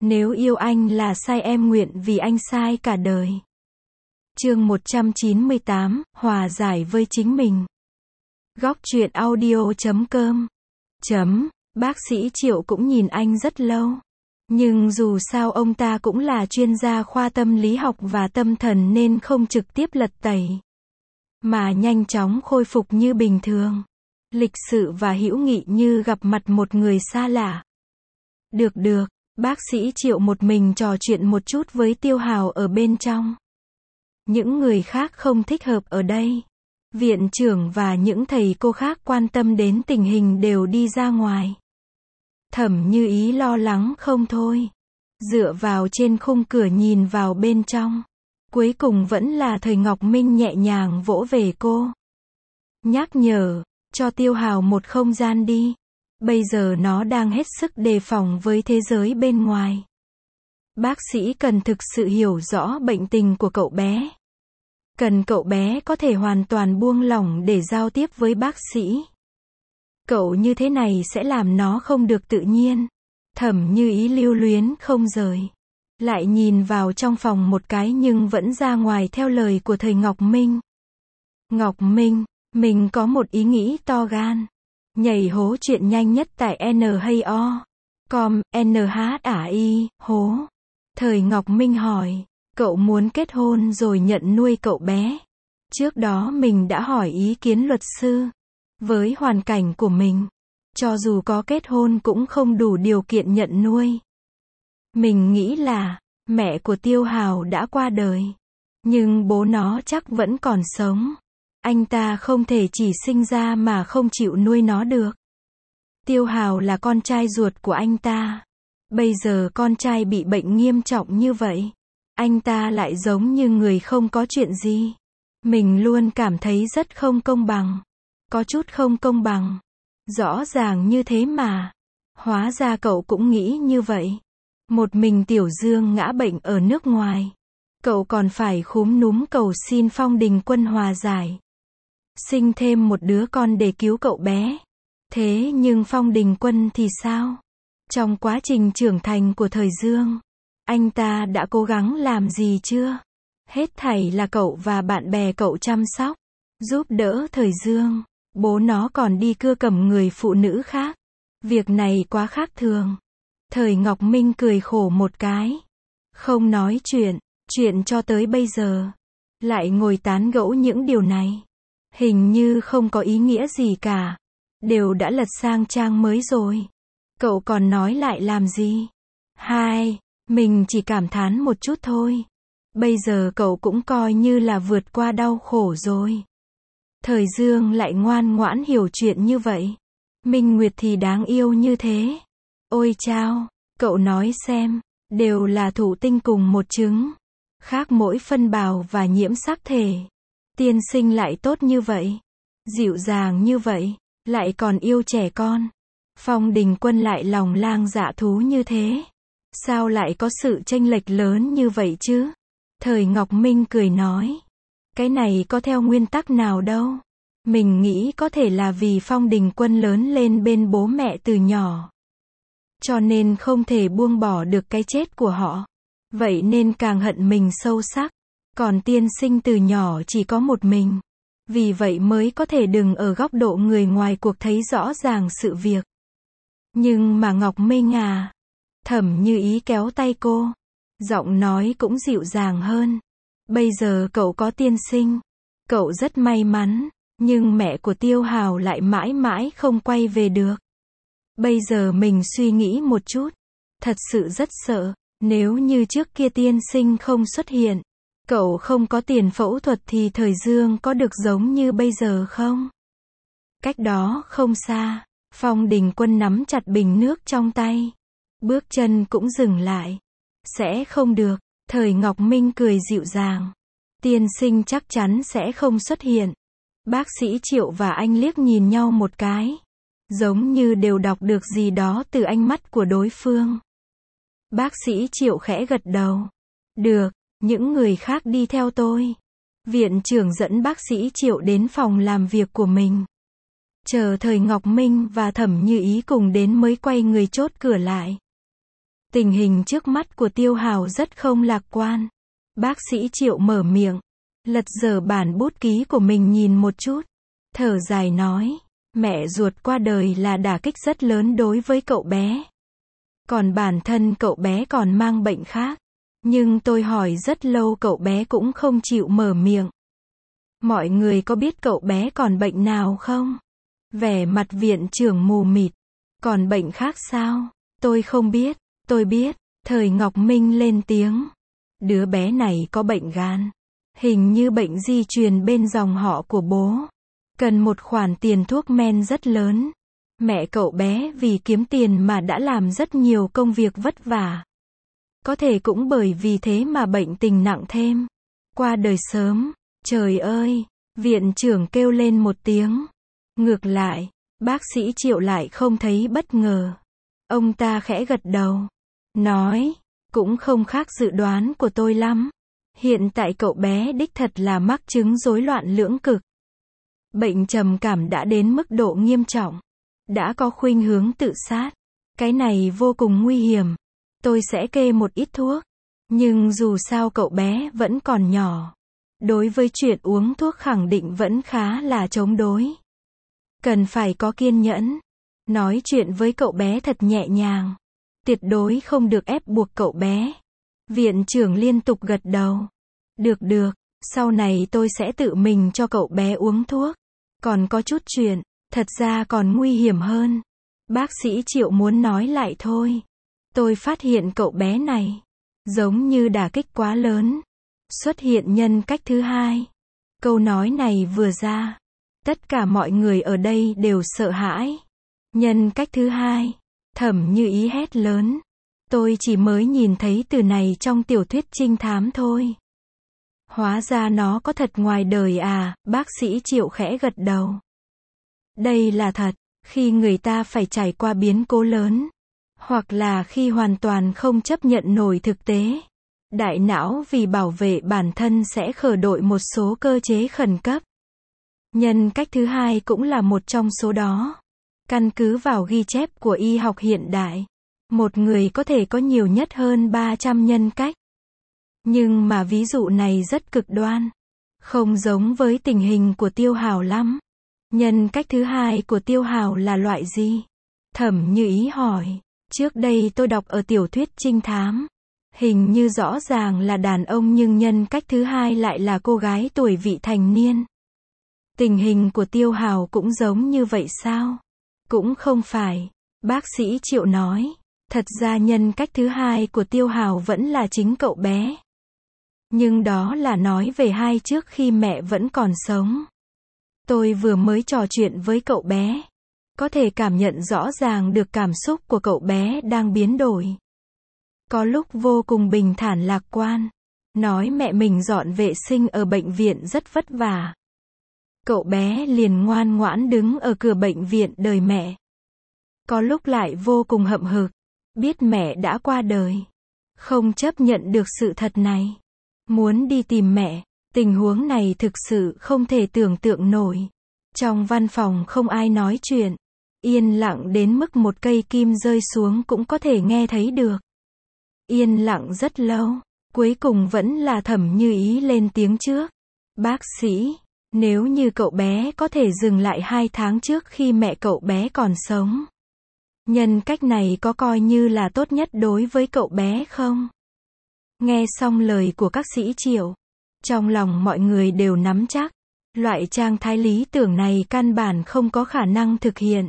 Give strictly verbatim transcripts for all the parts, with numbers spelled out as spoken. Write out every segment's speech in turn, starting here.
Nếu yêu anh là sai em nguyện vì anh sai cả đời. Chương một trăm chín mươi tám, hòa giải với chính mình. Góc truyện audio chấm com. Chấm, bác sĩ Triệu cũng nhìn anh rất lâu. Nhưng dù sao ông ta cũng là chuyên gia khoa tâm lý học và tâm thần nên không trực tiếp lật tẩy, mà nhanh chóng khôi phục như bình thường. Lịch sự và hữu nghị như gặp mặt một người xa lạ. Được được, bác sĩ Triệu một mình trò chuyện một chút với Tiêu Hào ở bên trong. Những người khác không thích hợp ở đây. Viện trưởng và những thầy cô khác quan tâm đến tình hình đều đi ra ngoài. Thẩm Như Ý lo lắng không thôi. Dựa vào trên khung cửa nhìn vào bên trong. Cuối cùng vẫn là Thời Ngọc Minh nhẹ nhàng vỗ về cô. Nhắc nhở, cho Tiêu Hào một không gian đi. Bây giờ nó đang hết sức đề phòng với thế giới bên ngoài. Bác sĩ cần thực sự hiểu rõ bệnh tình của cậu bé. Cần cậu bé có thể hoàn toàn buông lỏng để giao tiếp với bác sĩ. Cậu như thế này sẽ làm nó không được tự nhiên. Thẩm Như Ý lưu luyến không rời. Lại nhìn vào trong phòng một cái nhưng vẫn ra ngoài theo lời của thầy Ngọc Minh. Ngọc Minh, mình có một ý nghĩ to gan. Nhảy hố chuyện nhanh nhất tại N hay O. Com, N H A I, hố. Thời Ngọc Minh hỏi, cậu muốn kết hôn rồi nhận nuôi cậu bé. Trước đó mình đã hỏi ý kiến luật sư. Với hoàn cảnh của mình, cho dù có kết hôn cũng không đủ điều kiện nhận nuôi. Mình nghĩ là, mẹ của Tiêu Hào đã qua đời. Nhưng bố nó chắc vẫn còn sống. Anh ta không thể chỉ sinh ra mà không chịu nuôi nó được. Tiêu Hào là con trai ruột của anh ta. Bây giờ con trai bị bệnh nghiêm trọng như vậy. Anh ta lại giống như người không có chuyện gì. Mình luôn cảm thấy rất không công bằng. Có chút không công bằng. Rõ ràng như thế mà. Hóa ra cậu cũng nghĩ như vậy. Một mình Tiểu Dương ngã bệnh ở nước ngoài. Cậu còn phải khúm núm cầu xin Phong Đình Quân hòa giải. Sinh thêm một đứa con để cứu cậu bé. Thế nhưng Phong Đình Quân thì sao? Trong quá trình trưởng thành của Thời Dương, anh ta đã cố gắng làm gì chưa? Hết thảy là cậu và bạn bè cậu chăm sóc, giúp đỡ Thời Dương. Bố nó còn đi cưa cầm người phụ nữ khác. Việc này quá khác thường. Thời Ngọc Minh cười khổ một cái. Không nói chuyện, chuyện cho tới bây giờ. Lại ngồi tán gẫu những điều này. Hình như không có ý nghĩa gì cả. Đều đã lật sang trang mới rồi. Cậu còn nói lại làm gì? Hai, mình chỉ cảm thán một chút thôi. Bây giờ cậu cũng coi như là vượt qua đau khổ rồi. Thời Dương lại ngoan ngoãn hiểu chuyện như vậy. Minh Nguyệt thì đáng yêu như thế. Ôi chao, cậu nói xem, đều là thụ tinh cùng một trứng. Khác mỗi phân bào và nhiễm sắc thể. Tiên sinh lại tốt như vậy. Dịu dàng như vậy, lại còn yêu trẻ con. Phong Đình Quân lại lòng lang dạ thú như thế. Sao lại có sự chênh lệch lớn như vậy chứ? Thời Ngọc Minh cười nói. Cái này có theo nguyên tắc nào đâu. Mình nghĩ có thể là vì Phong Đình Quân lớn lên bên bố mẹ từ nhỏ. Cho nên không thể buông bỏ được cái chết của họ. Vậy nên càng hận mình sâu sắc. Còn tiên sinh từ nhỏ chỉ có một mình. Vì vậy mới có thể đừng ở góc độ người ngoài cuộc thấy rõ ràng sự việc. Nhưng mà Ngọc Minh à. Thẩm Như Ý kéo tay cô. Giọng nói cũng dịu dàng hơn. Bây giờ cậu có tiên sinh. Cậu rất may mắn. Nhưng mẹ của Tiêu Hào lại mãi mãi không quay về được. Bây giờ mình suy nghĩ một chút. Thật sự rất sợ. Nếu như trước kia tiên sinh không xuất hiện. Cậu không có tiền phẫu thuật thì Thời Dương có được giống như bây giờ không? Cách đó không xa. Phong Đình Quân nắm chặt bình nước trong tay. Bước chân cũng dừng lại. Sẽ không được. Thời Ngọc Minh cười dịu dàng. Tiên sinh chắc chắn sẽ không xuất hiện. Bác sĩ Triệu và anh liếc nhìn nhau một cái. Giống như đều đọc được gì đó từ ánh mắt của đối phương. Bác sĩ Triệu khẽ gật đầu. Được, những người khác đi theo tôi. Viện trưởng dẫn bác sĩ Triệu đến phòng làm việc của mình. Chờ Thời Ngọc Minh và Thẩm Như Ý cùng đến mới quay người chốt cửa lại. Tình hình trước mắt của Tiêu Hào rất không lạc quan. Bác sĩ Triệu mở miệng, lật dở bản bút ký của mình nhìn một chút, thở dài nói, mẹ ruột qua đời là đả kích rất lớn đối với cậu bé. Còn bản thân cậu bé còn mang bệnh khác. Nhưng tôi hỏi rất lâu cậu bé cũng không chịu mở miệng. Mọi người có biết cậu bé còn bệnh nào không? Vẻ mặt viện trưởng mù mịt. Còn bệnh khác sao? Tôi không biết. Tôi biết. Thời Ngọc Minh lên tiếng. Đứa bé này có bệnh gan. Hình như bệnh di truyền bên dòng họ của bố. Cần một khoản tiền thuốc men rất lớn. Mẹ cậu bé vì kiếm tiền mà đã làm rất nhiều công việc vất vả. Có thể cũng bởi vì thế mà bệnh tình nặng thêm. Qua đời sớm. Trời ơi! Viện trưởng kêu lên một tiếng. Ngược lại, bác sĩ Triệu lại không thấy bất ngờ. Ông ta khẽ gật đầu. Nói, cũng không khác dự đoán của tôi lắm. Hiện tại cậu bé đích thật là mắc chứng rối loạn lưỡng cực. Bệnh trầm cảm đã đến mức độ nghiêm trọng. Đã có khuynh hướng tự sát. Cái này vô cùng nguy hiểm. Tôi sẽ kê một ít thuốc. Nhưng dù sao cậu bé vẫn còn nhỏ. Đối với chuyện uống thuốc khẳng định vẫn khá là chống đối. Cần phải có kiên nhẫn. Nói chuyện với cậu bé thật nhẹ nhàng. Tuyệt đối không được ép buộc cậu bé. Viện trưởng liên tục gật đầu. Được được, sau này tôi sẽ tự mình cho cậu bé uống thuốc. Còn có chút chuyện, thật ra còn nguy hiểm hơn. Bác sĩ Triệu muốn nói lại thôi. Tôi phát hiện cậu bé này, giống như đả kích quá lớn. Xuất hiện nhân cách thứ hai. Câu nói này vừa ra. Tất cả mọi người ở đây đều sợ hãi. Nhân cách thứ hai. Thẩm Như Ý hét lớn. Tôi chỉ mới nhìn thấy từ này trong tiểu thuyết trinh thám thôi. Hóa ra nó có thật ngoài đời à, bác sĩ Triệu khẽ gật đầu. Đây là thật, khi người ta phải trải qua biến cố lớn. Hoặc là khi hoàn toàn không chấp nhận nổi thực tế. Đại não vì bảo vệ bản thân sẽ khởi động một số cơ chế khẩn cấp. Nhân cách thứ hai cũng là một trong số đó. Căn cứ vào ghi chép của y học hiện đại, một người có thể có nhiều nhất hơn ba trăm nhân cách. Nhưng mà ví dụ này rất cực đoan. Không giống với tình hình của Tiêu Hào lắm. Nhân cách thứ hai của Tiêu Hào là loại gì? Thẩm Như Ý hỏi. Trước đây tôi đọc ở tiểu thuyết trinh thám. Hình như rõ ràng là đàn ông nhưng nhân cách thứ hai lại là cô gái tuổi vị thành niên. Tình hình của Tiêu Hào cũng giống như vậy sao? Cũng không phải. Bác sĩ Triệu nói. Thật ra nhân cách thứ hai của Tiêu Hào vẫn là chính cậu bé. Nhưng đó là nói về hai trước khi mẹ vẫn còn sống. Tôi vừa mới trò chuyện với cậu bé. Có thể cảm nhận rõ ràng được cảm xúc của cậu bé đang biến đổi. Có lúc vô cùng bình thản lạc quan. Nói mẹ mình dọn vệ sinh ở bệnh viện rất vất vả. Cậu bé liền ngoan ngoãn đứng ở cửa bệnh viện đợi mẹ. Có lúc lại vô cùng hậm hực. Biết mẹ đã qua đời. Không chấp nhận được sự thật này. Muốn đi tìm mẹ. Tình huống này thực sự không thể tưởng tượng nổi. Trong văn phòng không ai nói chuyện. Yên lặng đến mức một cây kim rơi xuống cũng có thể nghe thấy được. Yên lặng rất lâu. Cuối cùng vẫn là Thẩm Như Ý lên tiếng trước. Bác sĩ, nếu như cậu bé có thể dừng lại hai tháng trước khi mẹ cậu bé còn sống. Nhân cách này có coi như là tốt nhất đối với cậu bé không? Nghe xong lời của các sĩ Triệu. Trong lòng mọi người đều nắm chắc. Loại trạng thái lý tưởng này căn bản không có khả năng thực hiện.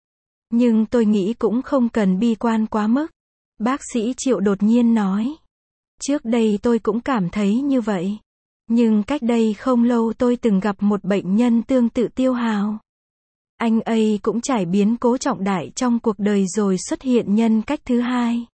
Nhưng tôi nghĩ cũng không cần bi quan quá mức. Bác sĩ Triệu đột nhiên nói. Trước đây tôi cũng cảm thấy như vậy. Nhưng cách đây không lâu tôi từng gặp một bệnh nhân tương tự Tiêu Hào. Anh ấy cũng trải biến cố trọng đại trong cuộc đời rồi xuất hiện nhân cách thứ hai.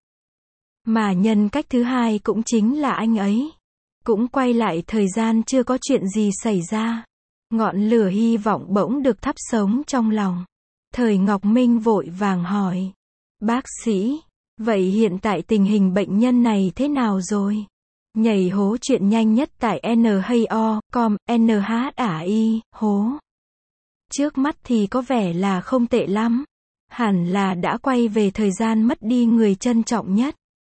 Mà nhân cách thứ hai cũng chính là anh ấy. Cũng quay lại thời gian chưa có chuyện gì xảy ra. Ngọn lửa hy vọng bỗng được thắp sống trong lòng. Thời Ngọc Minh vội vàng hỏi. Bác sĩ, vậy hiện tại tình hình bệnh nhân này thế nào rồi? Nhảy hố chuyện nhanh nhất tại N H O chấm com, N H A I, hố. Trước mắt thì có vẻ là không tệ lắm. Hẳn là đã quay về thời gian mất đi người trân trọng nhất.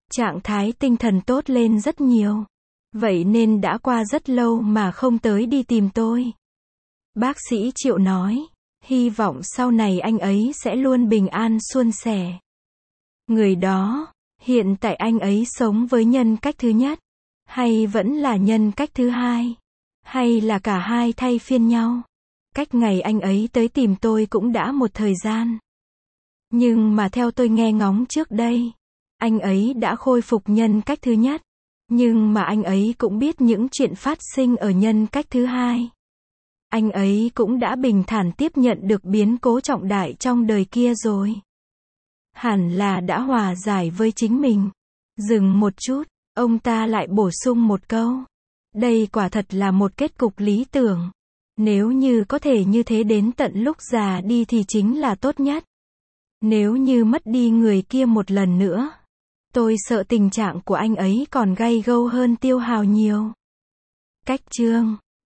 Trạng thái tinh thần tốt lên rất nhiều. Vậy nên đã qua rất lâu mà không tới đi tìm tôi. Bác sĩ Triệu nói, hy vọng sau này anh ấy sẽ luôn bình an suôn sẻ. Người đó, hiện tại anh ấy sống với nhân cách thứ nhất, hay vẫn là nhân cách thứ hai, hay là cả hai thay phiên nhau. Cách ngày anh ấy tới tìm tôi cũng đã một thời gian. Nhưng mà theo tôi nghe ngóng trước đây, anh ấy đã khôi phục nhân cách thứ nhất. Nhưng mà anh ấy cũng biết những chuyện phát sinh ở nhân cách thứ hai. Anh ấy cũng đã bình thản tiếp nhận được biến cố trọng đại trong đời kia rồi. Hẳn là đã hòa giải với chính mình. Dừng một chút, ông ta lại bổ sung một câu. Đây quả thật là một kết cục lý tưởng. Nếu như có thể như thế đến tận lúc già đi thì chính là tốt nhất. Nếu như mất đi người kia một lần nữa, tôi sợ tình trạng của anh ấy còn gay gâu hơn Tiêu Hào nhiều. Cách chương